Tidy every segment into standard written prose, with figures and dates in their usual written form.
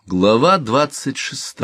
Глава 26.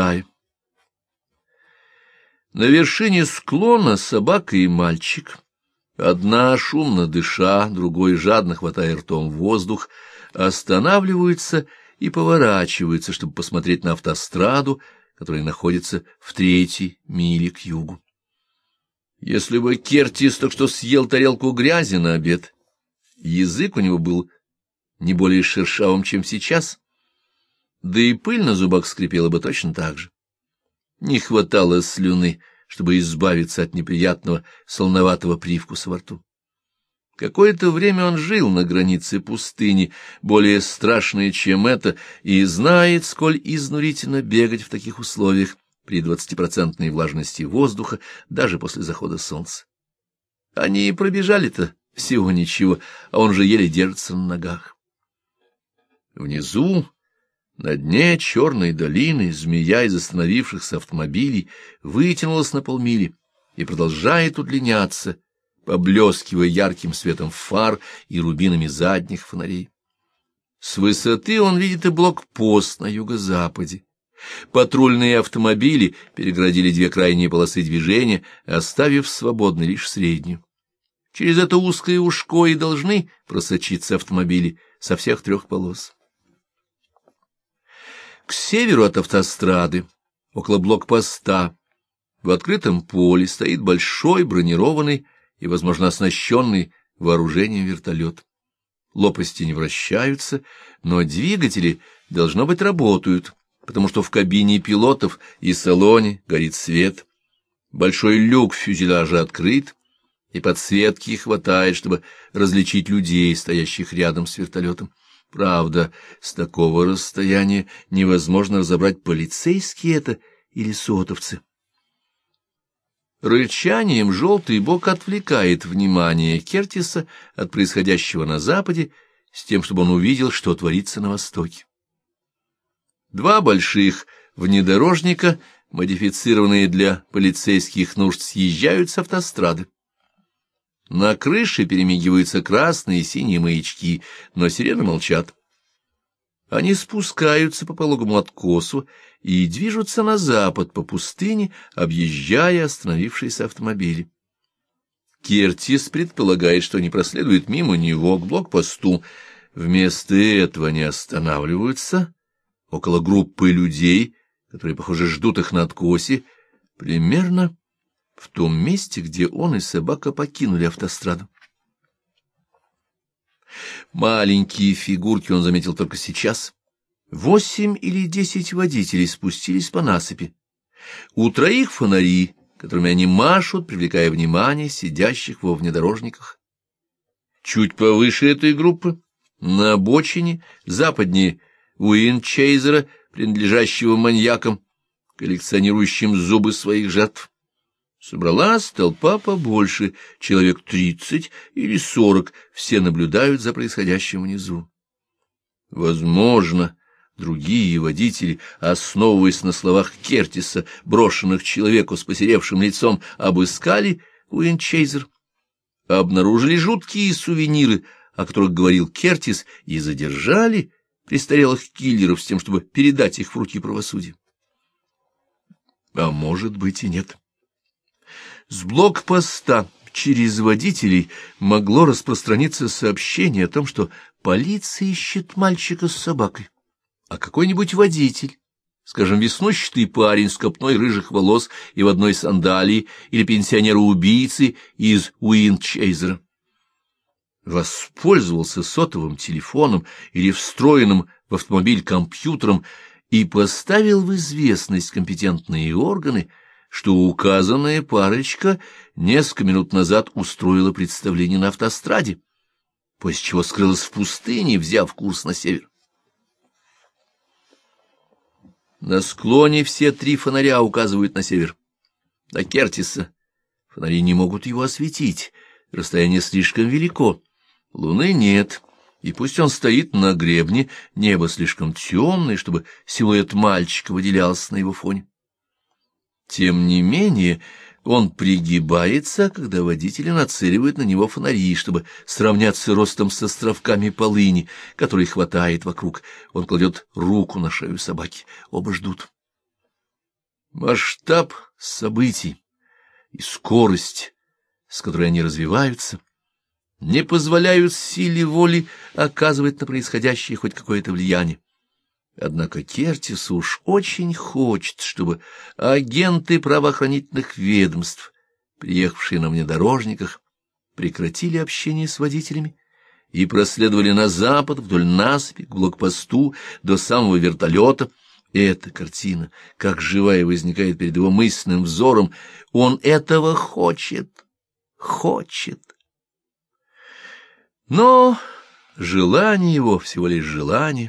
На вершине склона собака и мальчик, одна шумно дыша, другой жадно хватая ртом воздух, останавливаются и поворачиваются, чтобы посмотреть на автостраду, которая находится в 3 миле к югу. Если бы Кертис только что съел тарелку грязи на обед, язык у него был не более шершавым, чем сейчас, да и пыль на зубах скрипела бы точно так же. Не хватало слюны, чтобы избавиться от неприятного солоноватого привкуса во рту. Какое-то время он жил на границе пустыни, более страшной, чем это, и знает, сколь изнурительно бегать в таких условиях при 20% влажности воздуха даже после захода солнца. Они и пробежали-то всего ничего, а он же еле держится на ногах. Внизу, на дне черной долины, змея из остановившихся автомобилей вытянулась на полмили и продолжает удлиняться, поблескивая ярким светом фар и рубинами задних фонарей. С высоты он видит и блокпост на юго-западе. Патрульные автомобили перегородили 2 крайние полосы движения, оставив свободной лишь среднюю. Через это узкое ушко и должны просочиться автомобили со всех 3 полос. К северу от автострады, около блокпоста, в открытом поле стоит большой бронированный и, возможно, оснащенный вооружением вертолет. Лопасти не вращаются, но двигатели, должно быть, работают, потому что в кабине пилотов и салоне горит свет. Большой люк в фюзеляже открыт, и подсветки хватает, чтобы различить людей, стоящих рядом с вертолетом. Правда, с такого расстояния невозможно разобрать, полицейские это или сотовцы. Рычанием желтый бок отвлекает внимание Кертиса от происходящего на западе, с тем, чтобы он увидел, что творится на востоке. 2 больших внедорожника, модифицированные для полицейских нужд, съезжают с автострады. На крыше перемигиваются красные и синие маячки, но сирены молчат. Они спускаются по пологому откосу и движутся на запад по пустыне, объезжая остановившиеся автомобили. Кертис предполагает, что они проследуют мимо него к блокпосту. Вместо этого они останавливаются около группы людей, которые, похоже, ждут их на откосе, примерно в том месте, где он и собака покинули автостраду. Маленькие фигурки он заметил только сейчас. 8 или 10 водителей спустились по насыпи. У 3 фонари, которыми они машут, привлекая внимание сидящих во внедорожниках. Чуть повыше этой группы, на обочине, западнее Уинчейзера, принадлежащего маньякам, коллекционирующим зубы своих жертв, собралась толпа побольше, человек 30 или 40, все наблюдают за происходящим внизу. Возможно, другие водители, основываясь на словах Кертиса, брошенных человеку с посеревшим лицом, обыскали Уинчейзер, обнаружили жуткие сувениры, о которых говорил Кертис, и задержали престарелых киллеров с тем, чтобы передать их в руки правосудия. А может быть и нет. С блокпоста через водителей могло распространиться сообщение о том, что полиция ищет мальчика с собакой, а какой-нибудь водитель, скажем, веснущатый парень с копной рыжих волос и в одной сандалии, или пенсионера-убийцы из Уинчейзера, воспользовался сотовым телефоном или встроенным в автомобиль компьютером и поставил в известность компетентные органы, что указанная парочка несколько минут назад устроила представление на автостраде, после чего скрылась в пустыне, взяв курс на север. На склоне все 3 фонаря указывают на север. На Кертиса фонари не могут его осветить, расстояние слишком велико, луны нет, и пусть он стоит на гребне, небо слишком темное, чтобы силуэт мальчика выделялся на его фоне. Тем не менее, Он пригибается, когда водители нацеливают на него фонари, чтобы сравняться ростом с островками полыни, который хватает вокруг. Он кладет руку на шею собаки. Оба ждут. Масштаб событий и скорость, с которой они развиваются, не позволяют силе воли оказывать на происходящее хоть какое-то влияние. Однако Кертис уж очень хочет, чтобы агенты правоохранительных ведомств, приехавшие на внедорожниках, прекратили общение с водителями и проследовали на запад вдоль насыпи к блокпосту до самого вертолета. Эта картина, как живая, возникает перед его мысленным взором. Он этого хочет. Но желание его всего лишь желание.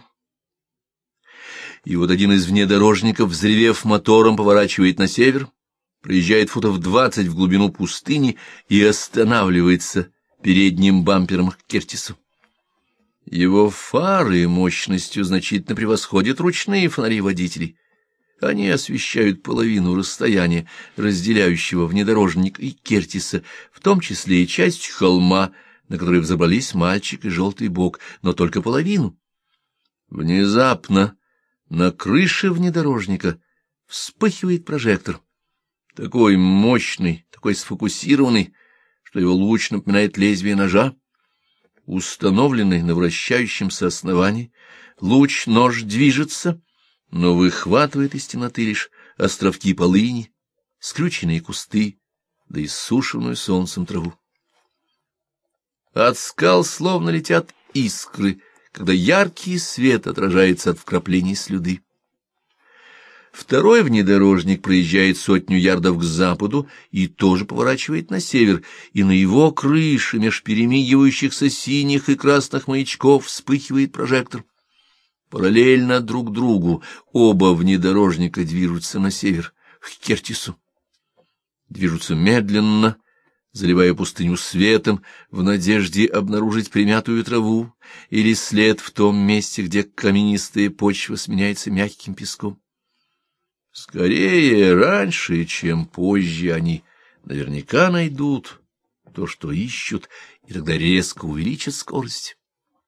И вот один из внедорожников, взревев мотором, поворачивает на север, проезжает футов 20 в глубину пустыни и останавливается передним бампером к Кертису. Его фары мощностью значительно превосходят ручные фонари водителей. Они освещают половину расстояния, разделяющего внедорожник и Кертиса, в том числе и часть холма, на который взобрались мальчик и желтый бок, но только половину. Внезапно на крыше внедорожника вспыхивает прожектор, такой мощный, такой сфокусированный, что его луч напоминает лезвие ножа. Установленный на вращающемся основании, луч-нож движется, но выхватывает из темноты лишь островки полыни, скрюченные кусты, да иссушенную солнцем траву. От скал словно летят искры, когда яркий свет отражается от вкраплений слюды. Второй внедорожник проезжает 100 ярдов к западу и тоже поворачивает на север, и на его крыше меж перемигивающихся синих и красных маячков вспыхивает прожектор. Параллельно друг другу оба внедорожника движутся на север, к Кертису. Движутся медленно, заливая пустыню светом, в надежде обнаружить примятую траву или след в том месте, где каменистая почва сменяется мягким песком. Скорее, раньше, чем позже, они наверняка найдут то, что ищут, и тогда резко увеличат скорость.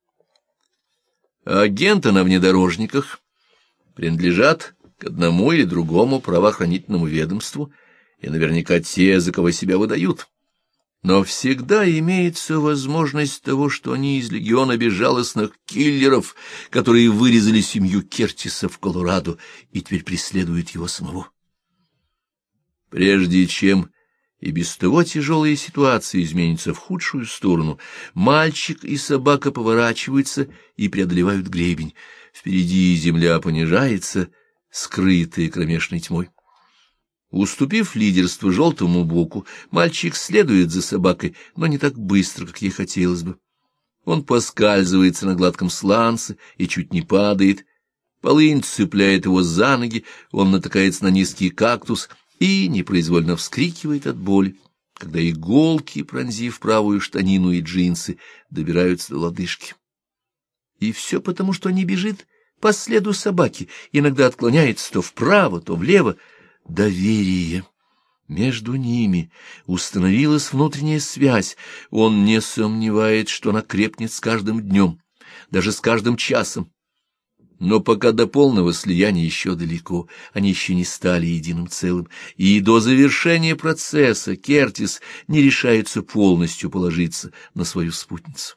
Агенты на внедорожниках принадлежат к одному или другому правоохранительному ведомству, и наверняка те, за кого себя выдают. Но всегда имеется возможность того, что они из легиона безжалостных киллеров, которые вырезали семью Кертиса в Колорадо и теперь преследуют его самого. Прежде чем и без того тяжелая ситуация изменится в худшую сторону, мальчик и собака поворачиваются и преодолевают гребень. Впереди земля понижается, скрытая кромешной тьмой. Уступив лидерство желтому боку, мальчик следует за собакой, но не так быстро, как ей хотелось бы. Он поскальзывается на гладком сланце и чуть не падает. Полынь цепляет его за ноги, он натыкается на низкий кактус и непроизвольно вскрикивает от боли, когда иголки, пронзив правую штанину и джинсы, добираются до лодыжки. И все потому, что не бежит по следу собаки, иногда отклоняется то вправо, то влево. Доверие. Между ними установилась внутренняя связь. Он не сомневается, что она крепнет с каждым днем, даже с каждым часом. Но пока до полного слияния еще далеко, они еще не стали единым целым, и до завершения процесса Кертис не решается полностью положиться на свою спутницу.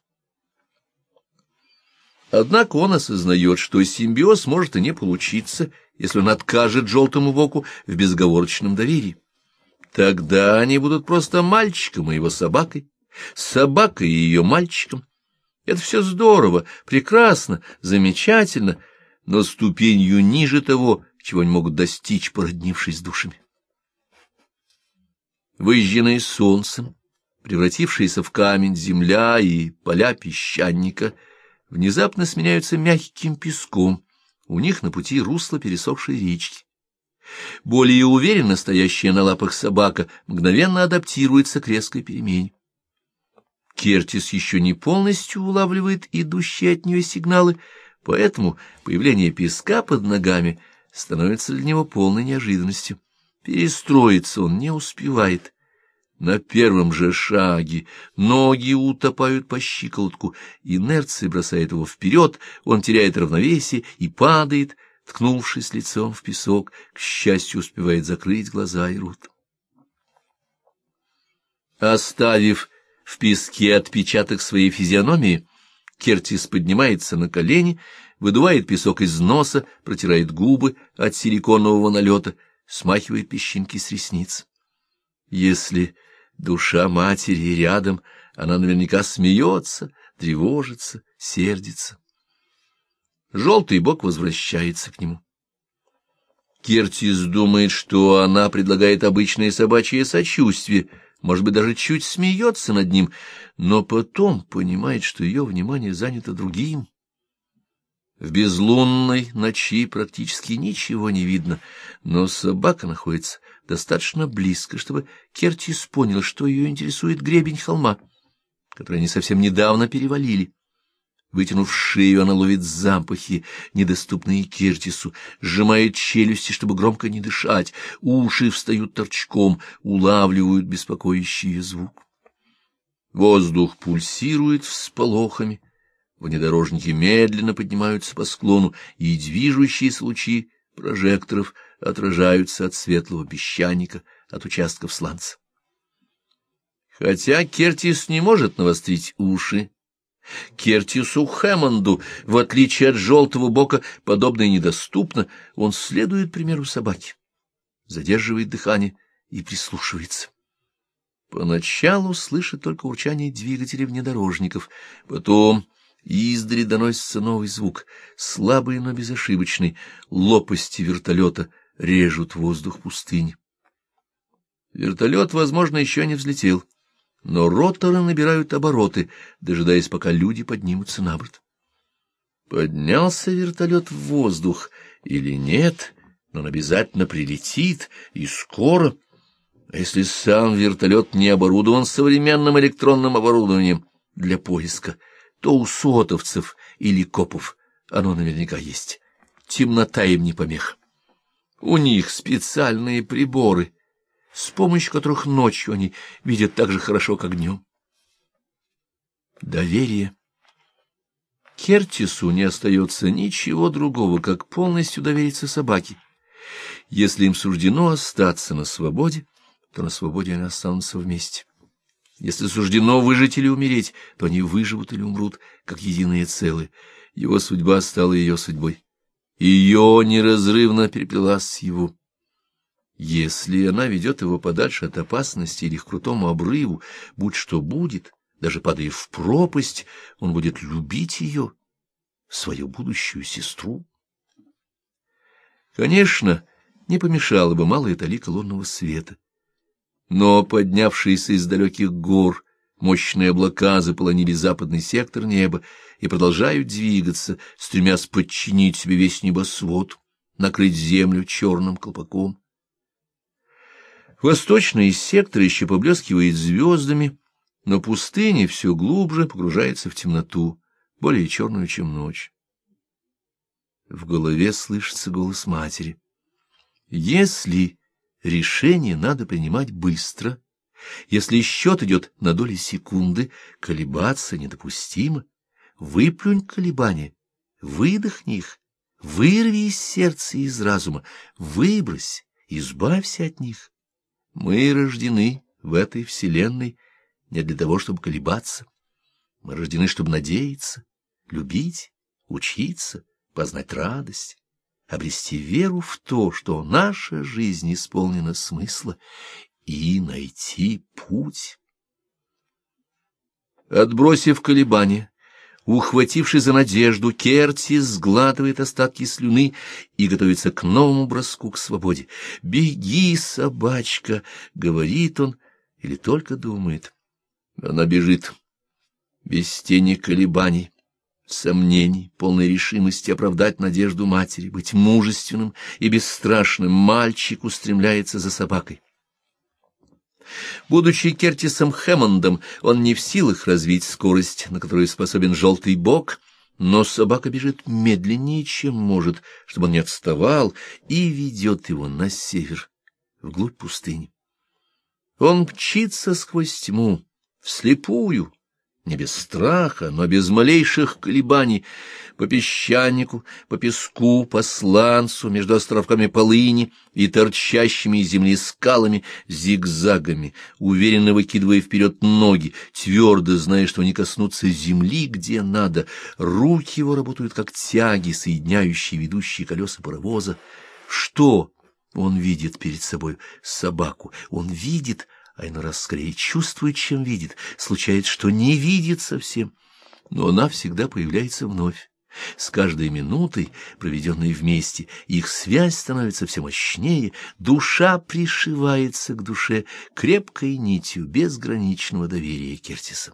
Однако он осознает, что симбиоз может и не получиться, если он откажет желтому боку в безоговорочном доверии. Тогда они будут просто мальчиком и его собакой, собакой и ее мальчиком. Это все здорово, прекрасно, замечательно, но ступенью ниже того, чего они могут достичь, породнившись душами. Выжженные солнцем, превратившиеся в камень земля и поля песчаника внезапно сменяются мягким песком, у них на пути русло пересохшей речки. Более уверенно стоящая на лапах собака мгновенно адаптируется к резкой перемене. Кертис еще не полностью улавливает идущие от нее сигналы, поэтому появление песка под ногами становится для него полной неожиданностью. Перестроиться он не успевает. На первом же шаге ноги утопают по щиколотку, инерция бросает его вперед, он теряет равновесие и падает, ткнувшись лицом в песок, к счастью, успевает закрыть глаза и рот. Оставив в песке отпечаток своей физиономии, Кертис поднимается на колени, выдувает песок из носа, протирает губы от силиконового налета, смахивает песчинки с ресниц. Если душа матери рядом, она наверняка смеется, тревожится, сердится. Желтый бок возвращается к нему. Кертис думает, что она предлагает обычное собачье сочувствие, может быть, даже чуть смеется над ним, но потом понимает, что ее внимание занято другим. В безлунной ночи практически ничего не видно, но собака находится достаточно близко, чтобы Кертис понял, что ее интересует гребень холма, который они совсем недавно перевалили. Вытянув шею, она ловит запахи, недоступные Кертису, сжимает челюсти, чтобы громко не дышать, уши встают торчком, улавливают беспокоящий звук. Воздух пульсирует всполохами, внедорожники медленно поднимаются по склону, и движущиеся лучи прожекторов отражаются от светлого песчаника, от участков сланца. Хотя Кертис не может навострить уши, Кертису Хэммонду, в отличие от желтого бока, подобное недоступно, он следует примеру собаки, задерживает дыхание и прислушивается. Поначалу слышит только урчание двигателей внедорожников, потом издали доносится новый звук, слабый, но безошибочный, лопасти вертолета режут воздух пустыни. Вертолет, возможно, еще не взлетел, но роторы набирают обороты, дожидаясь, пока люди поднимутся на борт. Поднялся вертолет в воздух или нет, но он обязательно прилетит, и скоро. А если сам вертолет не оборудован современным электронным оборудованием для поиска, то у сотовцев или копов оно наверняка есть. Темнота им не помеха. У них специальные приборы, с помощью которых ночью они видят так же хорошо, как днем. Доверие. Кертису не остается ничего другого, как полностью довериться собаке. Если им суждено остаться на свободе, то на свободе они останутся вместе. Если суждено выжить или умереть, то они выживут или умрут, как единое целое. Его судьба стала ее судьбой. Ее неразрывно переплелась с его. Если она ведет его подальше от опасности или к крутому обрыву, будь что будет, даже падая в пропасть, он будет любить ее, свою будущую сестру. Конечно, не помешало бы малая талика лунного света. Но поднявшиеся из далеких гор мощные облака заполонили западный сектор неба и продолжают двигаться, стремясь подчинить себе весь небосвод, накрыть землю черным колпаком. Восточный сектор еще поблескивает звездами, но пустыня все глубже погружается в темноту, более черную, чем ночь. В голове слышится голос матери. Если решение надо принимать быстро, если счет идет на доли секунды, колебаться недопустимо. Выплюнь колебания, выдохни их, вырви из сердца и из разума, выбрось, избавься от них. Мы рождены в этой вселенной не для того, чтобы колебаться. Мы рождены, чтобы надеяться, любить, учиться, познать радость, обрести веру в то, что наша жизнь исполнена смысла, и найти путь. Отбросив колебания, ухватившись за надежду, Кертис сглатывает остатки слюны и готовится к новому броску к свободе. «Беги, собачка!» — говорит он или только думает. Она бежит, без тени колебаний, сомнений, полной решимости оправдать надежду матери, быть мужественным и бесстрашным. Мальчик устремляется за собакой. Будучи Кертисом Хэммондом, он не в силах развить скорость, на которую способен желтый бок, но собака бежит медленнее, чем может, чтобы он не отставал, и ведет его на север, вглубь пустыни. Он мчится сквозь тьму, вслепую, не без страха, но без малейших колебаний, по песчанику, по песку, по сланцу, между островками полыни и торчащими из земли скалами, зигзагами, уверенно выкидывая вперед ноги, твердо зная, что не коснутся земли, где надо. Руки его работают, как тяги, соединяющие ведущие колеса паровоза. Что он видит перед собой? Собаку. Он видит, а иной раз скорее чувствует, чем видит. Случается, что не видит совсем, но она всегда появляется вновь. С каждой минутой, проведенной вместе, их связь становится все мощнее, душа пришивается к душе крепкой нитью безграничного доверия Кертиса.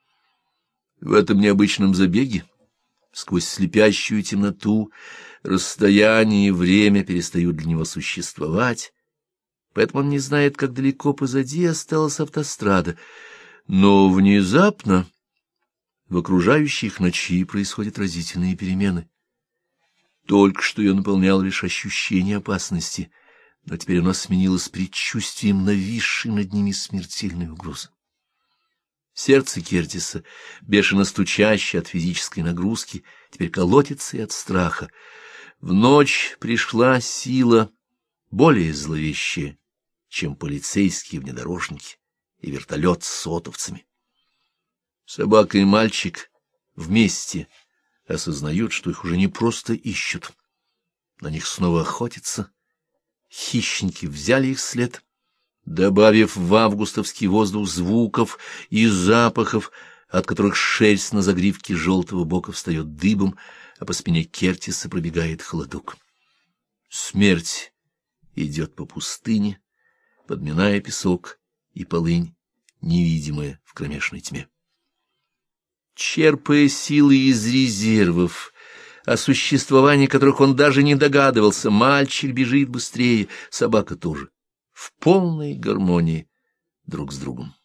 В этом необычном забеге, сквозь слепящую темноту, расстояние и время перестают для него существовать, поэтому он не знает, как далеко позади осталась автострада, но внезапно в окружающей их ночи происходят разительные перемены. Только что ее наполняло лишь ощущение опасности, но теперь оно сменилось предчувствием нависшей над ними смертельной угрозы. Сердце Кертиса, бешено стучащее от физической нагрузки, теперь колотится и от страха. В ночь пришла сила более зловещая, чем полицейские внедорожники и вертолет с отовцами. Собака и мальчик вместе осознают, что их уже не просто ищут. На них снова охотятся. Хищники взяли их след, добавив в августовский воздух звуков и запахов, от которых шерсть на загривке желтого бока встает дыбом, а по спине Кертиса пробегает холодок. Смерть идет по пустыне, подминая песок и полынь, невидимая в кромешной тьме. Черпая силы из резервов, о существовании которых он даже не догадывался, мальчик бежит быстрее, собака тоже, в полной гармонии друг с другом.